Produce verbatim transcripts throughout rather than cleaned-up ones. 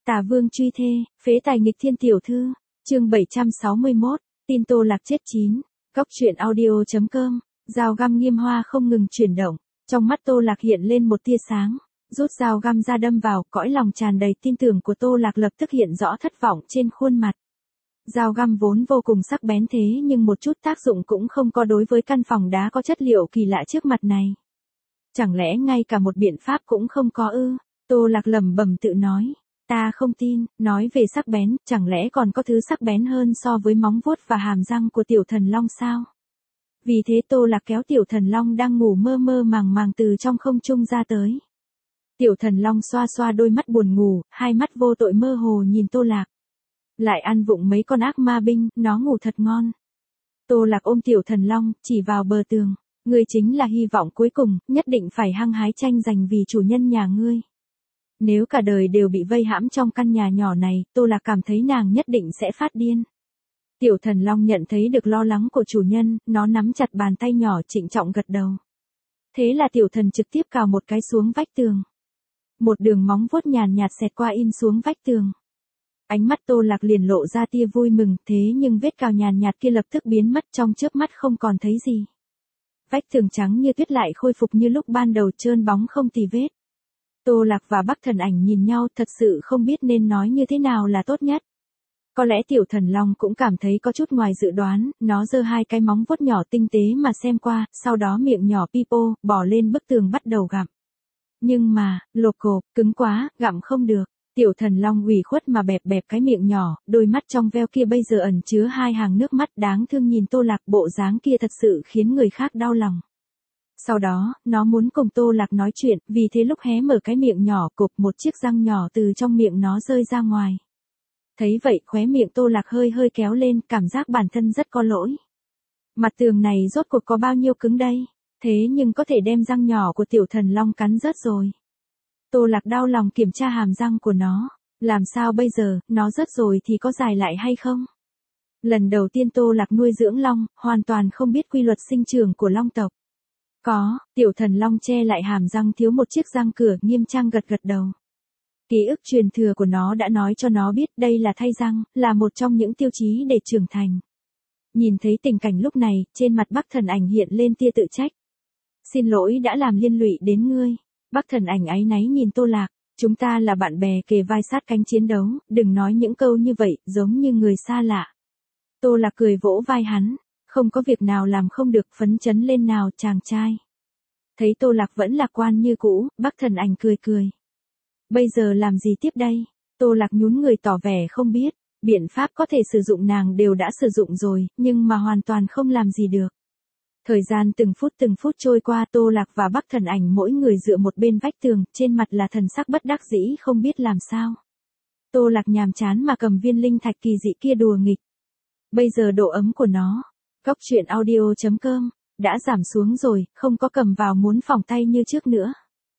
Tà vương truy thê, phế tài nghịch thiên tiểu thư, chương bảy trăm sáu mươi mốt, tin Tô Lạc chết chín, Cóc truyện audio chấm com, dao găm nghiêm hoa không ngừng chuyển động, trong mắt Tô Lạc hiện lên một tia sáng, rút dao găm ra đâm vào, cõi lòng tràn đầy tin tưởng của Tô Lạc lập tức hiện rõ thất vọng trên khuôn mặt. Dao găm vốn vô cùng sắc bén thế nhưng một chút tác dụng cũng không có đối với căn phòng đá có chất liệu kỳ lạ trước mặt này. Chẳng lẽ ngay cả một biện pháp cũng không có ư? Tô Lạc lẩm bẩm tự nói. Ta không tin, nói về sắc bén, chẳng lẽ còn có thứ sắc bén hơn so với móng vuốt và hàm răng của tiểu thần long sao? Vì thế Tô Lạc kéo tiểu thần long đang ngủ mơ mơ màng màng từ trong không trung ra tới. Tiểu thần long xoa xoa đôi mắt buồn ngủ, hai mắt vô tội mơ hồ nhìn Tô Lạc. Lại ăn vụng mấy con ác ma binh, nó ngủ thật ngon. Tô Lạc ôm tiểu thần long, chỉ vào bờ tường. Ngươi chính là hy vọng cuối cùng, nhất định phải hăng hái tranh giành vì chủ nhân nhà ngươi. Nếu cả đời đều bị vây hãm trong căn nhà nhỏ này, Tô Lạc cảm thấy nàng nhất định sẽ phát điên. Tiểu thần long nhận thấy được lo lắng của chủ nhân, nó nắm chặt bàn tay nhỏ trịnh trọng gật đầu. Thế là tiểu thần trực tiếp cào một cái xuống vách tường. Một đường móng vuốt nhàn nhạt xẹt qua in xuống vách tường. Ánh mắt Tô Lạc liền lộ ra tia vui mừng, thế nhưng vết cào nhàn nhạt kia lập tức biến mất trong chớp mắt không còn thấy gì. Vách tường trắng như tuyết lại khôi phục như lúc ban đầu trơn bóng không tì vết. Tô Lạc và Bắc Thần Ảnh nhìn nhau thật sự không biết nên nói như thế nào là tốt nhất. Có lẽ tiểu thần long cũng cảm thấy có chút ngoài dự đoán, nó giơ hai cái móng vuốt nhỏ tinh tế mà xem qua, sau đó miệng nhỏ pipo, bỏ lên bức tường bắt đầu gặm. Nhưng mà, lộp cộp, cứng quá, gặm không được. Tiểu thần long ủy khuất mà bẹp bẹp cái miệng nhỏ, đôi mắt trong veo kia bây giờ ẩn chứa hai hàng nước mắt đáng thương nhìn Tô Lạc, bộ dáng kia thật sự khiến người khác đau lòng. Sau đó, nó muốn cùng Tô Lạc nói chuyện, vì thế lúc hé mở cái miệng nhỏ cục một chiếc răng nhỏ từ trong miệng nó rơi ra ngoài. Thấy vậy khóe miệng Tô Lạc hơi hơi kéo lên, cảm giác bản thân rất có lỗi. Mặt tường này rốt cuộc có bao nhiêu cứng đây, thế nhưng có thể đem răng nhỏ của tiểu thần long cắn rớt rồi. Tô Lạc đau lòng kiểm tra hàm răng của nó, làm sao bây giờ, nó rớt rồi thì có dài lại hay không? Lần đầu tiên Tô Lạc nuôi dưỡng long, hoàn toàn không biết quy luật sinh trưởng của long tộc. Có, tiểu thần long che lại hàm răng thiếu một chiếc răng cửa, nghiêm trang gật gật đầu. Ký ức truyền thừa của nó đã nói cho nó biết đây là thay răng, là một trong những tiêu chí để trưởng thành. Nhìn thấy tình cảnh lúc này, trên mặt Bắc Thần Ảnh hiện lên tia tự trách. Xin lỗi đã làm liên lụy đến ngươi. Bắc Thần Ảnh áy náy nhìn Tô Lạc, chúng ta là bạn bè kề vai sát cánh chiến đấu, đừng nói những câu như vậy, giống như người xa lạ. Tô Lạc cười vỗ vai hắn, không có việc nào làm không được, phấn chấn lên nào chàng trai. Thấy Tô Lạc vẫn lạc quan như cũ, Bắc Thần Ảnh cười cười. Bây giờ làm gì tiếp đây? Tô Lạc nhún người tỏ vẻ không biết, biện pháp có thể sử dụng nàng đều đã sử dụng rồi, nhưng mà hoàn toàn không làm gì được. Thời gian từng phút từng phút trôi qua, Tô Lạc và Bắc Thần Ảnh mỗi người dựa một bên vách tường, trên mặt là thần sắc bất đắc dĩ không biết làm sao. Tô Lạc nhàm chán mà cầm viên linh thạch kỳ dị kia đùa nghịch. Bây giờ độ ấm của nó, Cóc truyện audio chấm com, đã giảm xuống rồi, không có cầm vào muốn phỏng tay như trước nữa.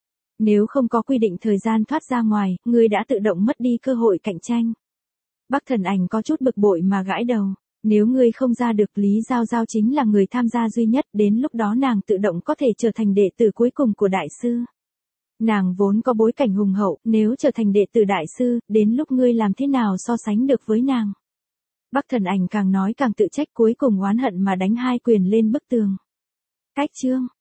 Nếu không có quy định thời gian thoát ra ngoài, ngươi đã tự động mất đi cơ hội cạnh tranh. Bắc Thần Ảnh có chút bực bội mà gãi đầu. Nếu ngươi không ra được, Lý Giao Giao chính là người tham gia duy nhất, đến lúc đó nàng tự động có thể trở thành đệ tử cuối cùng của đại sư. Nàng vốn có bối cảnh hùng hậu, nếu trở thành đệ tử đại sư, đến lúc ngươi làm thế nào so sánh được với nàng. Bắc Thần Ảnh càng nói càng tự trách, cuối cùng oán hận mà đánh hai quyền lên bức tường. Cách chương